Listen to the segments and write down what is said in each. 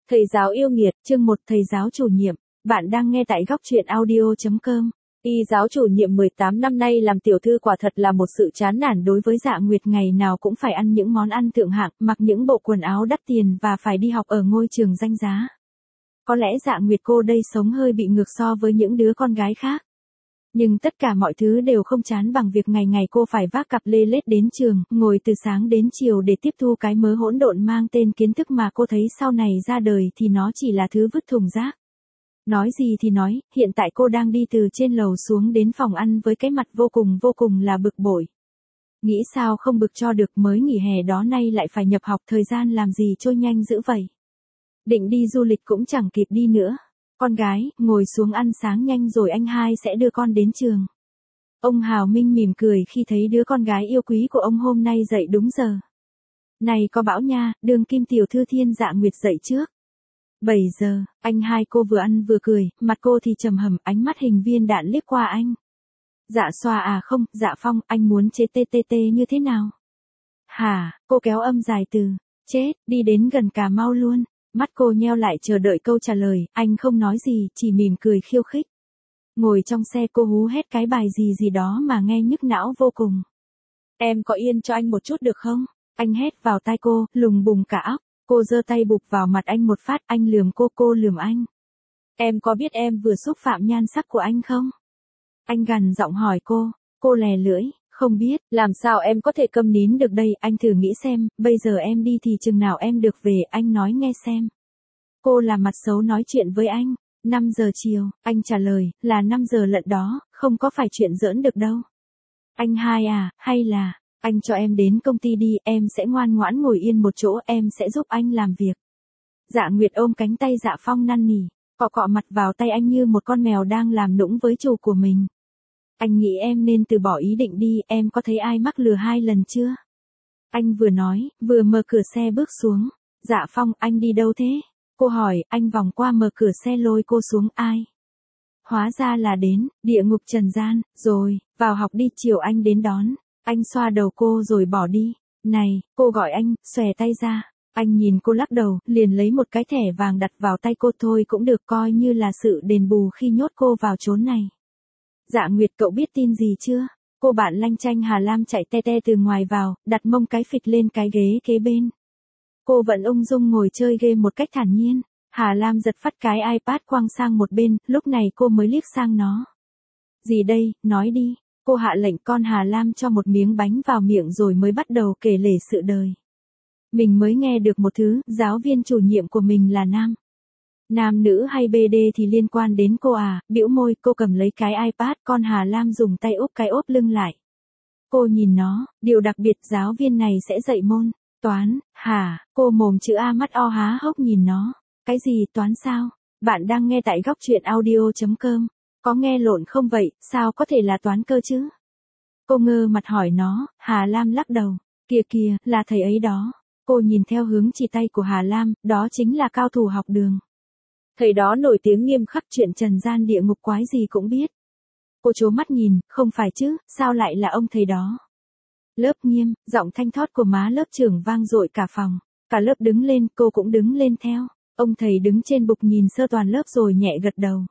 Thầy giáo yêu nghiệt, chương 1 thầy giáo chủ nhiệm. Bạn đang nghe tại góc truyện audio.com. Y giáo chủ nhiệm 18 năm nay làm tiểu thư quả thật là một sự chán nản đối với Dạ Nguyệt, ngày nào cũng phải ăn những món ăn thượng hạng, mặc những bộ quần áo đắt tiền và phải đi học ở ngôi trường danh giá. Có lẽ Dạ Nguyệt cô đây sống hơi bị ngược so với những đứa con gái khác. Nhưng tất cả mọi thứ đều không chán bằng việc ngày ngày cô phải vác cặp lê lết đến trường, ngồi từ sáng đến chiều để tiếp thu cái mớ hỗn độn mang tên kiến thức mà cô thấy sau này ra đời thì nó chỉ là thứ vứt thùng rác. Nói gì thì nói, hiện tại cô đang đi từ trên lầu xuống đến phòng ăn với cái mặt vô cùng là bực bội. Nghĩ sao không bực cho được, mới nghỉ hè đó nay lại phải nhập học, thời gian làm gì trôi nhanh dữ vậy. Định đi du lịch cũng chẳng kịp đi nữa. Con gái, ngồi xuống ăn sáng nhanh rồi anh hai sẽ đưa con đến trường. Ông Hào Minh mỉm cười khi thấy đứa con gái yêu quý của ông hôm nay dậy đúng giờ. Này có bão nha, đường kim tiểu thư Thiên Dạ Nguyệt dậy trước. 7 giờ, anh hai cô vừa ăn vừa cười, mặt cô thì trầm hầm, ánh mắt hình viên đạn liếc qua anh. Dạ Xoa à không, Dạ Phong, anh muốn chế TTT như thế nào? Hả, cô kéo âm dài từ, chết, đi đến gần Cà Mau luôn. Mắt cô nheo lại chờ đợi câu trả lời, anh không nói gì, chỉ mỉm cười khiêu khích. Ngồi trong xe cô hú hét cái bài gì đó mà nghe nhức não vô cùng. Em có yên cho anh một chút được không? Anh hét vào tai cô, lùng bùng cả óc. Cô giơ tay bụp vào mặt anh một phát, anh lườm cô lườm anh. Em có biết em vừa xúc phạm nhan sắc của anh không? Anh gằn giọng hỏi cô lè lưỡi. Không biết, làm sao em có thể câm nín được đây, anh thử nghĩ xem, bây giờ em đi thì chừng nào em được về, anh nói nghe xem. Cô làm mặt xấu nói chuyện với anh. 5 giờ chiều, anh trả lời, là 5 giờ lận đó, không có phải chuyện giỡn được đâu. Anh hai à, hay là, anh cho em đến công ty đi, em sẽ ngoan ngoãn ngồi yên một chỗ, em sẽ giúp anh làm việc. Dạ Nguyệt ôm cánh tay Dạ Phong năn nỉ, cọ mặt vào tay anh như một con mèo đang làm nũng với chủ của mình. Anh nghĩ em nên từ bỏ ý định đi, em có thấy ai mắc lừa 2 lần chưa? Anh vừa nói, vừa mở cửa xe bước xuống. Dạ Phong, anh đi đâu thế? Cô hỏi, anh vòng qua mở cửa xe lôi cô xuống, ai? Hóa ra là đến, địa ngục trần gian, rồi, vào học đi, chiều anh đến đón. Anh xoa đầu cô rồi bỏ đi. Này, cô gọi anh, xòe tay ra. Anh nhìn cô lắc đầu, liền lấy một cái thẻ vàng đặt vào tay cô, thôi cũng được, coi như là sự đền bù khi nhốt cô vào chốn này. Dạ Nguyệt, cậu biết tin gì chưa? Cô bạn lanh chanh Hà Lam chạy te từ ngoài vào, đặt mông cái phịch lên cái ghế kế bên. Cô vẫn ung dung ngồi chơi game một cách thản nhiên. Hà Lam giật phát cái iPad quăng sang một bên, lúc này cô mới liếc sang nó. Gì đây, nói đi. Cô hạ lệnh con Hà Lam cho một miếng bánh vào miệng rồi mới bắt đầu kể lể sự đời. Mình mới nghe được một thứ, giáo viên chủ nhiệm của mình là nam. Nam nữ hay BD thì liên quan đến cô à, bĩu môi, cô cầm lấy cái iPad, con Hà Lam dùng tay úp cái ốp lưng lại. Cô nhìn nó, điều đặc biệt giáo viên này sẽ dạy môn toán, hả? Cô mồm chữ A mắt O há hốc nhìn nó. Cái gì toán sao? Bạn đang nghe tại góc truyện audio.com. Có nghe lộn không vậy, sao có thể là toán cơ chứ? Cô ngơ mặt hỏi nó, Hà Lam lắc đầu. Kìa, là thầy ấy đó. Cô nhìn theo hướng chỉ tay của Hà Lam, đó chính là cao thủ học đường. Thầy đó nổi tiếng nghiêm khắc, chuyện trần gian địa ngục quái gì cũng biết. Cô trố mắt nhìn, không phải chứ, sao lại là ông thầy đó? Lớp nghiêm, giọng thanh thót của má lớp trưởng vang dội cả phòng. Cả lớp đứng lên, cô cũng đứng lên theo. Ông thầy đứng trên bục nhìn sơ toàn lớp rồi nhẹ gật đầu.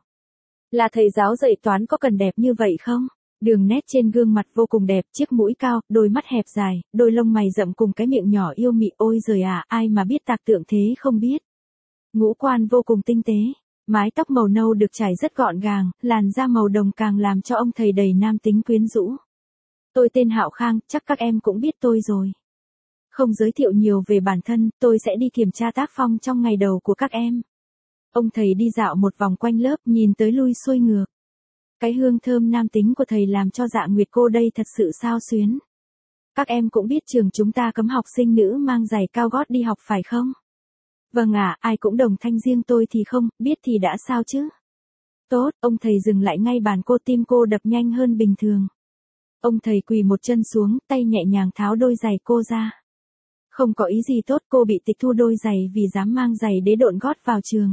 Là thầy giáo dạy toán, có cần đẹp như vậy không? Đường nét trên gương mặt vô cùng đẹp, chiếc mũi cao, đôi mắt hẹp dài, đôi lông mày rậm cùng cái miệng nhỏ yêu mị, ôi giời à, ai mà biết tạc tượng thế không biết. Ngũ quan vô cùng tinh tế, mái tóc màu nâu được trải rất gọn gàng, làn da màu đồng càng làm cho ông thầy đầy nam tính quyến rũ. Tôi tên Hạo Khang, chắc các em cũng biết tôi rồi. Không giới thiệu nhiều về bản thân, tôi sẽ đi kiểm tra tác phong trong ngày đầu của các em. Ông thầy đi dạo một vòng quanh lớp, nhìn tới lui xuôi ngược. Cái hương thơm nam tính của thầy làm cho Dạ Nguyệt cô đây thật sự xao xuyến. Các em cũng biết trường chúng ta cấm học sinh nữ mang giày cao gót đi học phải không? Vâng ạ, ai cũng đồng thanh, riêng tôi thì không, biết thì đã sao chứ? Tốt, ông thầy dừng lại ngay bàn cô, tim cô đập nhanh hơn bình thường. Ông thầy quỳ một chân xuống, tay nhẹ nhàng tháo đôi giày cô ra. Không có ý gì tốt, cô bị tịch thu đôi giày vì dám mang giày đế độn gót vào trường.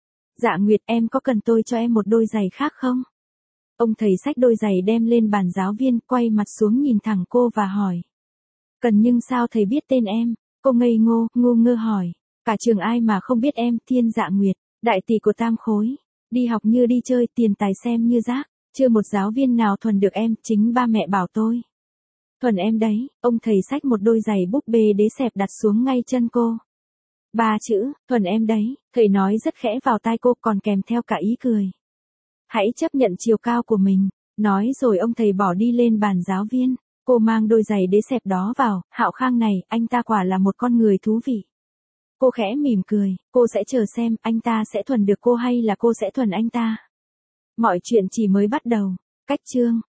Dạ Nguyệt, em có cần tôi cho em một đôi giày khác không? Ông thầy xách đôi giày đem lên bàn giáo viên, quay mặt xuống nhìn thẳng cô và hỏi. Cần, nhưng sao thầy biết tên em? Cô ngây ngô, ngu ngơ hỏi. Cả trường ai mà không biết em, Thiên Dạ Nguyệt, đại tỷ của tam khối. Đi học như đi chơi, tiền tài xem như rác. Chưa một giáo viên nào thuần được em, chính ba mẹ bảo tôi. Thuần em đấy, ông thầy xách một đôi giày búp bê đế xẹp đặt xuống ngay chân cô. Ba chữ, thuần em đấy, thầy nói rất khẽ vào tai cô còn kèm theo cả ý cười. Hãy chấp nhận chiều cao của mình, nói rồi ông thầy bỏ đi lên bàn giáo viên. Cô mang đôi giày đế xẹp đó vào, Hạo Khang này, anh ta quả là một con người thú vị. Cô khẽ mỉm cười, cô sẽ chờ xem anh ta sẽ thuần được cô hay là cô sẽ thuần anh ta. Mọi chuyện chỉ mới bắt đầu. Cách chương